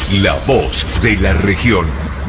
La voz de la región.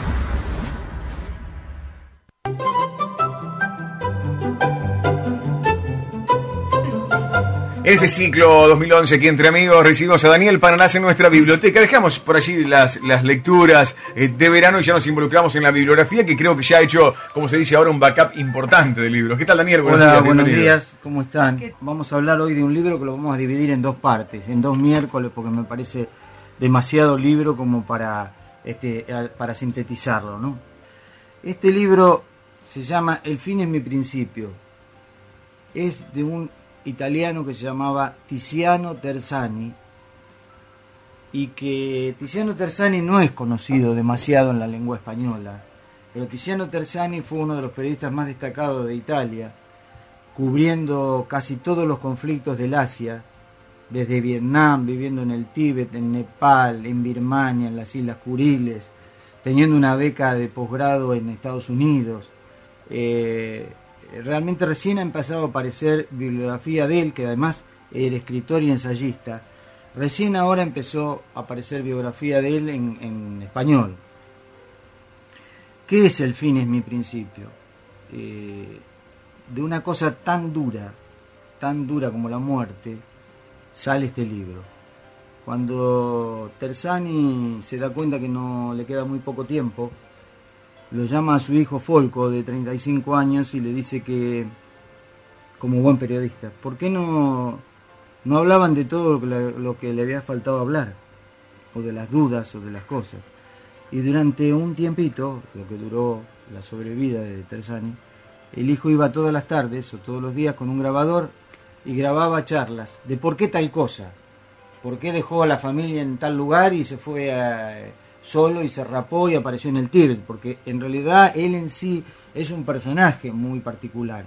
Este ciclo 2011 aquí entre amigos recibimos a Daniel Panarás en nuestra biblioteca. Dejamos por allí las lecturas de verano y ya nos involucramos en la bibliografía, que creo que ya ha hecho, como se dice ahora, un backup importante de libros. ¿Qué tal, Daniel? Hola, buenos días, ¿cómo están? Vamos a hablar hoy de un libro que lo vamos a dividir en dos partes, en dos miércoles, porque me parece demasiado libro como para sintetizarlo, ¿no? Este libro se llama El fin es mi principio. Es de un italiano que se llamaba Tiziano Terzani, y que Tiziano Terzani no es conocido demasiado en la lengua española, pero Tiziano Terzani fue uno de los periodistas más destacados de Italia, cubriendo casi todos los conflictos del Asia, desde Vietnam, viviendo en el Tíbet, en Nepal, en Birmania, en las Islas Kuriles, teniendo una beca de posgrado en Estados Unidos. Realmente recién ha empezado a aparecer bibliografía de él, que además era escritor y ensayista. Recién ahora empezó a aparecer biografía de él en español. ¿Qué es El fin es mi principio? De una cosa tan dura como la muerte, sale este libro. Cuando Terzani se da cuenta que no le queda muy poco tiempo, lo llama a su hijo Folco, de 35 años, y le dice que, como buen periodista, ¿por qué no hablaban de todo lo que le había faltado hablar? O de las dudas, o de las cosas. Y durante un tiempito, lo que duró la sobrevida de Terzani, el hijo iba todas las tardes o todos los días con un grabador y grababa charlas de por qué tal cosa, por qué dejó a la familia en tal lugar y se fue solo y se rapó y apareció en el Tíbet, porque en realidad él en sí es un personaje muy particular.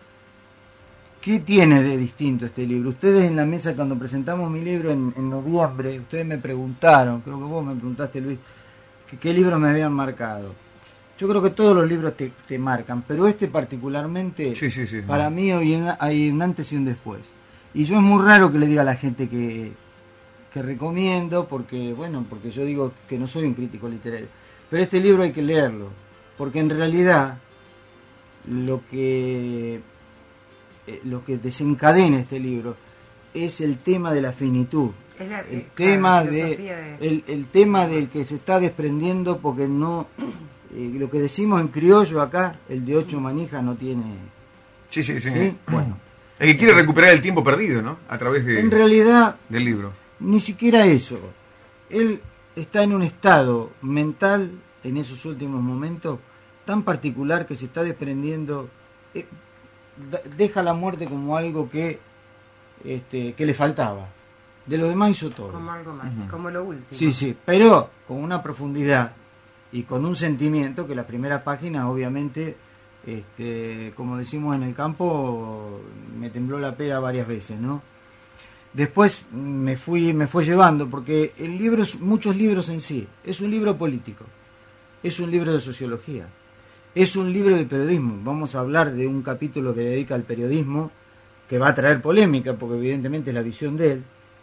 ¿Qué tiene de distinto este libro? Ustedes en la mesa, cuando presentamos mi libro en noviembre, ustedes me preguntaron, creo que vos me preguntaste, Luis, qué libros me habían marcado. Yo creo que todos los libros te marcan, pero este particularmente, sí. Para mí hay un antes y un después. Y yo es muy raro que le diga a la gente que recomiendo, porque yo digo que no soy un crítico literario, pero este libro hay que leerlo, porque en realidad lo que desencadena este libro es el tema de la finitud, el tema del que se está desprendiendo, porque no lo que decimos en criollo acá, el de 8 manijas no tiene. Sí. Bueno, el que quiere recuperar el tiempo perdido, ¿no? A través en realidad del libro. Ni siquiera eso. Él está en un estado mental en esos últimos momentos tan particular que se está desprendiendo, deja la muerte como algo que le faltaba. De lo demás hizo todo. Como algo más, como lo último. Sí, pero con una profundidad y con un sentimiento que la primera página, obviamente, como decimos en el campo, me tembló la pera varias veces, ¿no? Después me fue llevando, porque el libro, muchos libros en sí, es un libro político, es un libro de sociología, es un libro de periodismo. Vamos a hablar de un capítulo que dedica al periodismo, que va a traer polémica, porque evidentemente es la visión de él.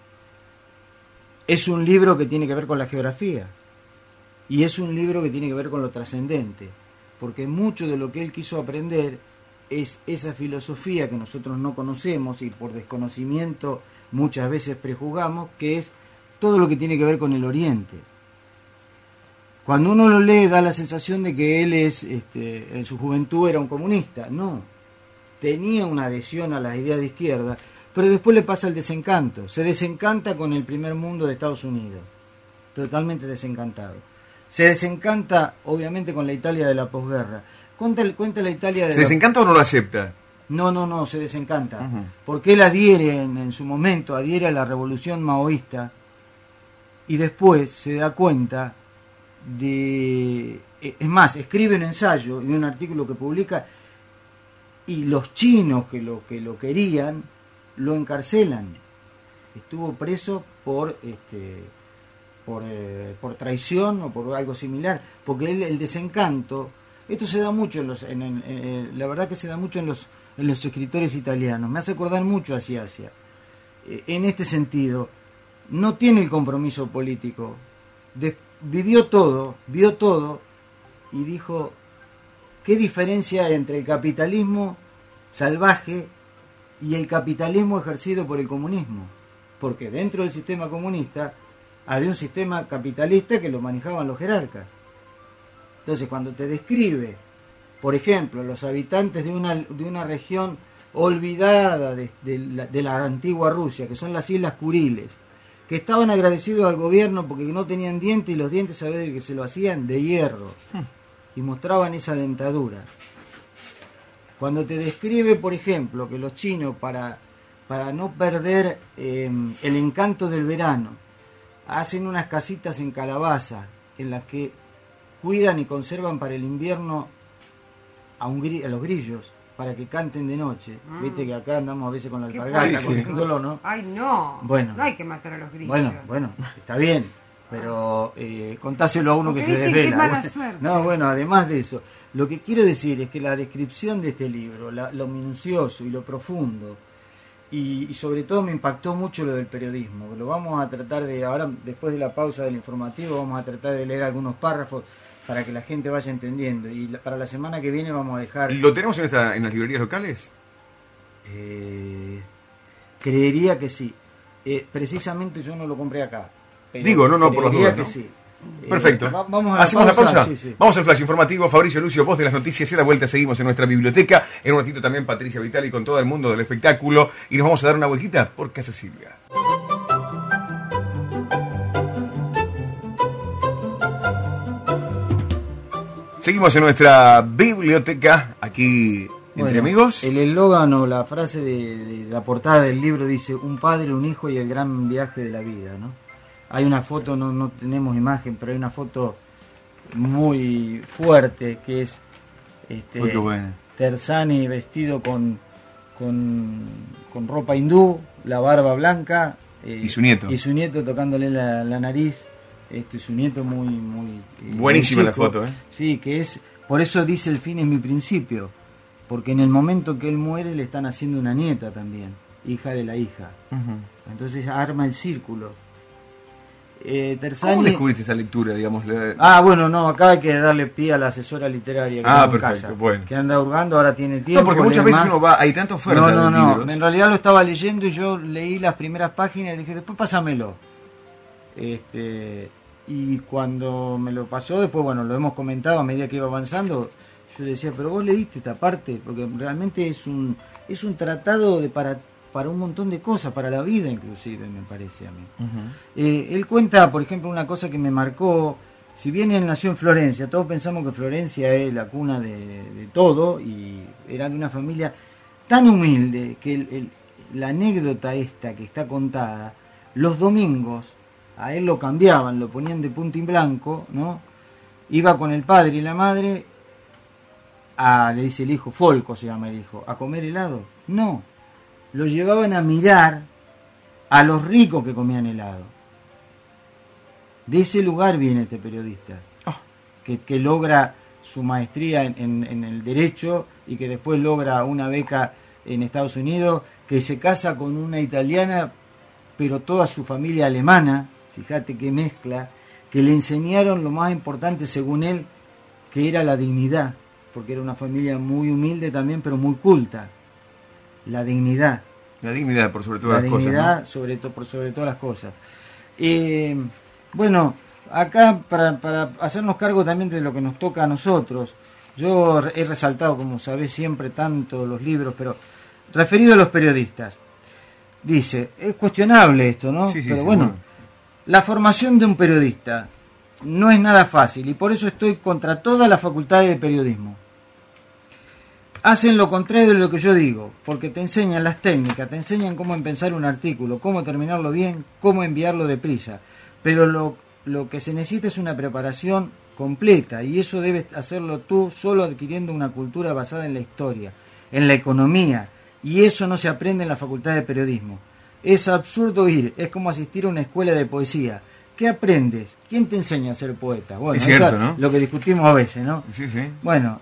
Es un libro que tiene que ver con la geografía, y es un libro que tiene que ver con lo trascendente, porque mucho de lo que él quiso aprender es esa filosofía que nosotros no conocemos y por desconocimiento muchas veces prejuzgamos, que es todo lo que tiene que ver con el Oriente. Cuando uno lo lee da la sensación de que él en su juventud era un comunista. No, tenía una adhesión a las ideas de izquierda, pero después le pasa el desencanto. Se desencanta con el primer mundo de Estados Unidos, totalmente desencantado. Se desencanta obviamente con la Italia de la posguerra. Cuenta la Italia de ¿Se desencanta o no lo acepta? No, se desencanta. Porque él adhiere en su momento, adhiere a la revolución maoísta, y después se da cuenta de... Es más, escribe un ensayo y un artículo que publica, y los chinos que lo querían lo encarcelan. Estuvo preso por traición o por algo similar, porque el desencanto, esto se da mucho la verdad que se da mucho en los escritores italianos, me hace acordar mucho hacia Asia. En este sentido, no tiene el compromiso político. vio todo, y dijo, ¿qué diferencia hay entre el capitalismo salvaje y el capitalismo ejercido por el comunismo? Porque dentro del sistema comunista había un sistema capitalista que lo manejaban los jerarcas. Entonces, cuando te describe, por ejemplo, los habitantes de una región olvidada de la antigua Rusia, que son las Islas Kuriles, que estaban agradecidos al gobierno porque no tenían dientes, y los dientes, ¿sabés de que se lo hacían? De hierro. Y mostraban esa dentadura. Cuando te describe, por ejemplo, que los chinos, para no perder el encanto del verano, hacen unas casitas en calabaza en las que cuidan y conservan para el invierno a los grillos, para que canten de noche. Viste que acá andamos a veces con la alpargata, corriéndolo, ¿no? Ay, no. Bueno, no hay que matar a los grillos. Bueno, está bien, pero contáselo a uno porque que se dicen desvela. Que mala suerte. No, bueno, además de eso, lo que quiero decir es que la descripción de este libro, lo minucioso y lo profundo, y sobre todo me impactó mucho lo del periodismo. Lo vamos a tratar de, ahora después de la pausa del informativo, vamos a tratar de leer algunos párrafos para que la gente vaya entendiendo. Y para la semana que viene vamos a dejar... ¿Lo tenemos en las librerías locales? Creería que sí. Precisamente yo no lo compré acá. Digo, no, por las dudas, que ¿no? sí. Perfecto. ¿Hacemos la pausa? Sí. Vamos al flash informativo. Fabricio Lucio, voz de las noticias. Y a la vuelta seguimos en nuestra biblioteca. En un ratito también Patricia Vitali con todo el mundo del espectáculo. Y nos vamos a dar una vueltita por Casa Silvia. Seguimos en nuestra biblioteca, aquí entre amigos. El eslogan o la frase de la portada del libro dice: un padre, un hijo y el gran viaje de la vida, ¿no? Hay una foto, no tenemos imagen, pero hay una foto muy fuerte que es qué buena. Terzani vestido con ropa hindú, la barba blanca. Y su nieto. Y su nieto tocándole la nariz. Su nieto muy buenísima muy la foto, Sí, que es, por eso dice el fin es mi principio, porque en el momento que él muere le están haciendo una nieta también, hija de la hija. Entonces arma el círculo. Terzani... ¿Cómo descubriste esta lectura, digamos? Acá hay que darle pie a la asesora literaria que tengo en casa, bueno. que anda hurgando, ahora tiene tiempo. No, porque muchas veces uno va, hay tanta oferta de libros. En realidad lo estaba leyendo y yo leí las primeras páginas y dije, después pásamelo. Y cuando me lo pasó, después, lo hemos comentado a medida que iba avanzando, yo decía, pero vos leíste esta parte, porque realmente es un tratado para un montón de cosas, para la vida inclusive, me parece a mí. Él cuenta, por ejemplo, una cosa que me marcó. Si bien él nació en Florencia, todos pensamos que Florencia es la cuna de todo, y era de una familia tan humilde que la anécdota esta que está contada, los domingos a él lo cambiaban, lo ponían de punta en blanco, ¿no? Iba con el padre y la madre le dice el hijo, Folco se llama el hijo, a comer helado. No, lo llevaban a mirar a los ricos que comían helado. De ese lugar viene este periodista, que logra su maestría en el derecho y que después logra una beca en Estados Unidos, que se casa con una italiana, pero toda su familia alemana. Fíjate qué mezcla, que le enseñaron lo más importante según él, que era la dignidad, porque era una familia muy humilde también, pero muy culta. La dignidad. La dignidad por sobre todas las cosas. La dignidad por sobre todas las cosas. Acá para hacernos cargo también de lo que nos toca a nosotros, yo he resaltado, como sabés, siempre tanto los libros, pero referido a los periodistas. Dice, es cuestionable esto, ¿no? Sí, pero bueno. La formación de un periodista no es nada fácil y por eso estoy contra todas las facultades de periodismo. Hacen lo contrario de lo que yo digo, porque te enseñan las técnicas, te enseñan cómo empezar un artículo, cómo terminarlo bien, cómo enviarlo deprisa. Pero lo que se necesita es una preparación completa y eso debes hacerlo tú solo adquiriendo una cultura basada en la historia, en la economía, y eso no se aprende en la facultad de periodismo. Es absurdo ir, es como asistir a una escuela de poesía. ¿Qué aprendes? ¿Quién te enseña a ser poeta? Bueno, es cierto, ¿no? Lo que discutimos a veces, ¿no? Sí. Bueno,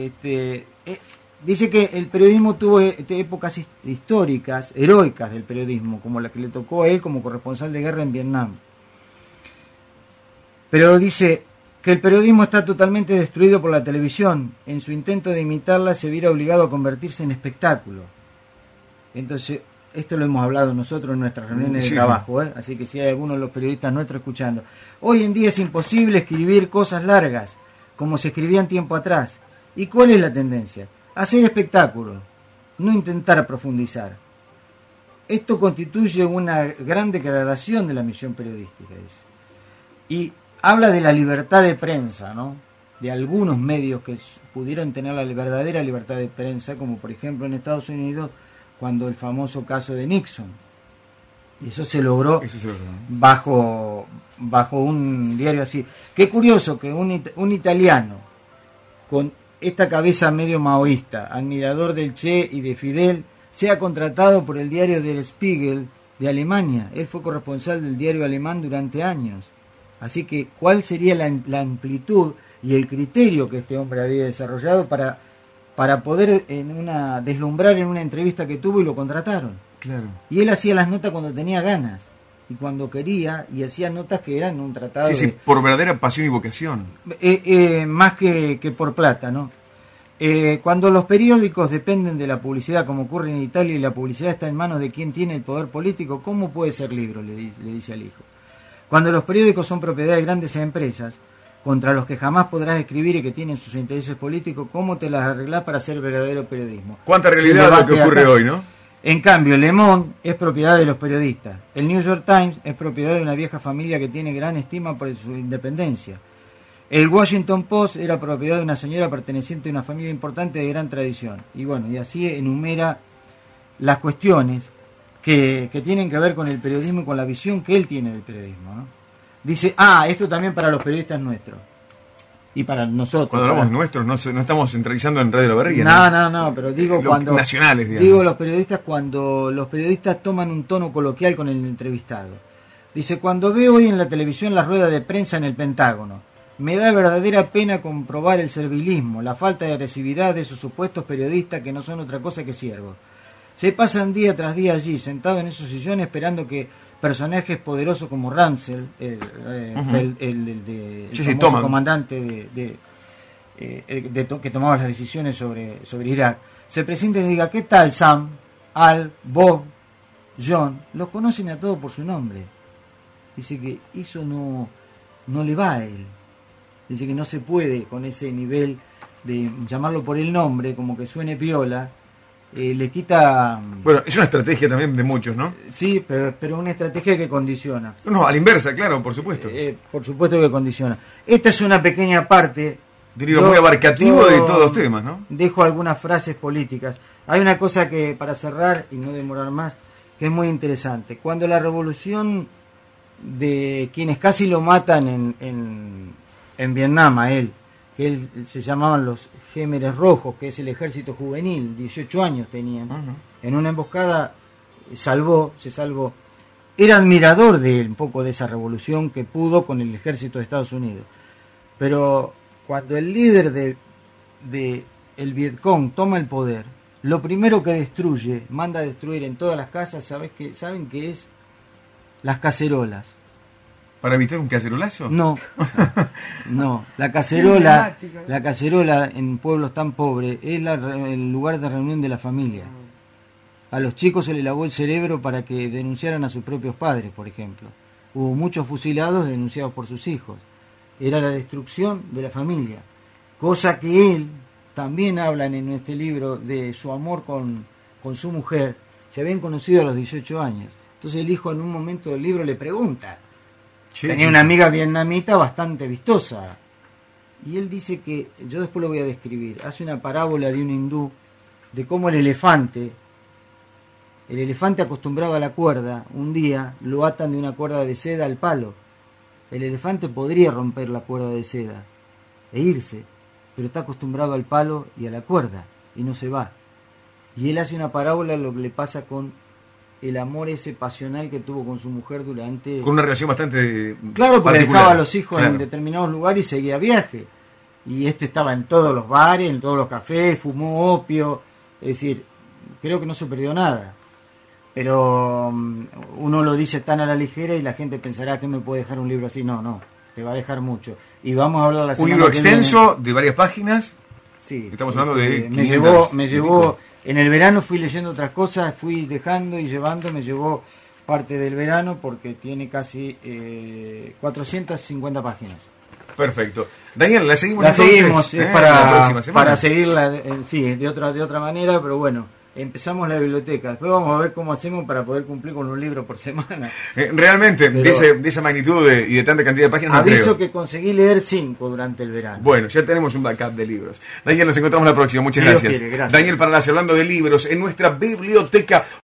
dice que el periodismo tuvo épocas históricas, heroicas del periodismo, como la que le tocó a él como corresponsal de guerra en Vietnam. Pero dice que el periodismo está totalmente destruido por la televisión. En su intento de imitarla se viera obligado a convertirse en espectáculo. Entonces, esto lo hemos hablado nosotros en nuestras reuniones de trabajo, ¿eh? Así que si hay alguno de los periodistas nuestros escuchando. Hoy en día es imposible escribir cosas largas, como se escribían tiempo atrás. ¿Y cuál es la tendencia? Hacer espectáculo, no intentar profundizar. Esto constituye una gran degradación de la misión periodística, dice. Y habla de la libertad de prensa, ¿no? De algunos medios que pudieron tener la verdadera libertad de prensa, como por ejemplo en Estados Unidos, cuando el famoso caso de Nixon. Y eso se logró bajo un diario así. Qué curioso que un italiano con esta cabeza medio maoísta, admirador del Che y de Fidel, sea contratado por el diario Der Spiegel de Alemania. Él fue corresponsal del diario alemán durante años. Así que, ¿cuál sería la amplitud y el criterio que este hombre había desarrollado para poder deslumbrar en una entrevista que tuvo y lo contrataron? Claro. Y él hacía las notas cuando tenía ganas y cuando quería, y hacía notas que eran un tratado por verdadera pasión y vocación. Más que por plata, ¿no? Cuando los periódicos dependen de la publicidad, como ocurre en Italia, y la publicidad está en manos de quien tiene el poder político, ¿cómo puede ser libre? Le dice al hijo. Cuando los periódicos son propiedad de grandes empresas, contra los que jamás podrás escribir y que tienen sus intereses políticos, ¿cómo te las arreglás para hacer verdadero periodismo? ¿Cuánta realidad es lo que ocurre hoy, no? En cambio, Le Monde es propiedad de los periodistas. El New York Times es propiedad de una vieja familia que tiene gran estima por su independencia. El Washington Post era propiedad de una señora perteneciente a una familia importante de gran tradición. Y bueno, y así enumera las cuestiones que tienen que ver con el periodismo y con la visión que él tiene del periodismo, ¿no? Dice, esto también para los periodistas nuestros. Y para nosotros. Cuando hablamos nuestros, no estamos centralizando en Radio La Barriga. No, pero digo cuando... Nacionales, digamos. Digo los periodistas cuando los periodistas toman un tono coloquial con el entrevistado. Dice, cuando veo hoy en la televisión la rueda de prensa en el Pentágono, me da verdadera pena comprobar el servilismo, la falta de agresividad de esos supuestos periodistas que no son otra cosa que siervos. Se pasan día tras día allí, sentados en esos sillones, esperando que personajes poderosos como Ramsey, el famoso comandante que tomaba las decisiones sobre Irak, se presente y diga, ¿qué tal Sam, Al, Bob, John? Los conocen a todos por su nombre. Dice que eso no le va a él. Dice que no se puede con ese nivel de llamarlo por el nombre, como que suene piola. Le quita... Bueno, es una estrategia también de muchos, ¿no? Sí, pero una estrategia que condiciona. No, a la inversa, claro, por supuesto. Por supuesto que condiciona. Esta es una pequeña parte... Diría muy abarcativo de todos los temas, ¿no? Dejo algunas frases políticas. Hay una cosa que, para cerrar y no demorar más, que es muy interesante. Cuando la revolución de quienes casi lo matan en Vietnam, a él, que él se llamaban los Gémeres Rojos, que es el ejército juvenil, 18 años tenían, en una emboscada se salvó. Era admirador de un poco de esa revolución que pudo con el ejército de Estados Unidos. Pero cuando el líder de el Vietcong toma el poder, lo primero que destruye, manda a destruir en todas las casas, ¿saben qué es? Las cacerolas. ¿Para evitar un cacerolazo? No, la cacerola en pueblos tan pobres es el lugar de reunión de la familia. A los chicos se les lavó el cerebro para que denunciaran a sus propios padres, por ejemplo. Hubo muchos fusilados denunciados por sus hijos. Era la destrucción de la familia, cosa que él también hablan en este libro de su amor con su mujer. Se habían conocido a los 18 años. Entonces el hijo en un momento del libro le pregunta. Tenía una amiga vietnamita bastante vistosa. Y él dice que, yo después lo voy a describir, hace una parábola de un hindú, de cómo el elefante acostumbrado a la cuerda, un día lo atan de una cuerda de seda al palo. El elefante podría romper la cuerda de seda e irse, pero está acostumbrado al palo y a la cuerda, y no se va. Y él hace una parábola de lo que le pasa con el amor ese pasional que tuvo con su mujer durante... Con una relación bastante Claro, porque particular. dejaba a los hijos en determinados lugares y seguía viaje. Y estaba en todos los bares, en todos los cafés, fumó opio. Es decir, creo que no se perdió nada. Pero uno lo dice tan a la ligera y la gente pensará que me puede dejar un libro así. No. te va a dejar mucho. Y vamos a hablar la Un semana libro que extenso, viene. de varias páginas. Sí, Estamos hablando de me 500 llevó, en el verano fui leyendo otras cosas, fui dejando y llevando, me llevó parte del verano porque tiene casi 450 páginas. Perfecto. Daniel, la seguimos La entonces, seguimos, es la próxima semana. para seguirla, sí, de otra manera, pero bueno, empezamos la biblioteca. Después vamos a ver cómo hacemos para poder cumplir con un libro por semana. Realmente, Pero de esa magnitud y de tanta cantidad de páginas, no Aviso creo. que conseguí leer 5 durante el verano. Bueno, ya tenemos un backup de libros. Daniel, nos encontramos la próxima. Muchas Si Dios gracias. quiere, gracias. Daniel Paranace, hablando de libros en nuestra biblioteca.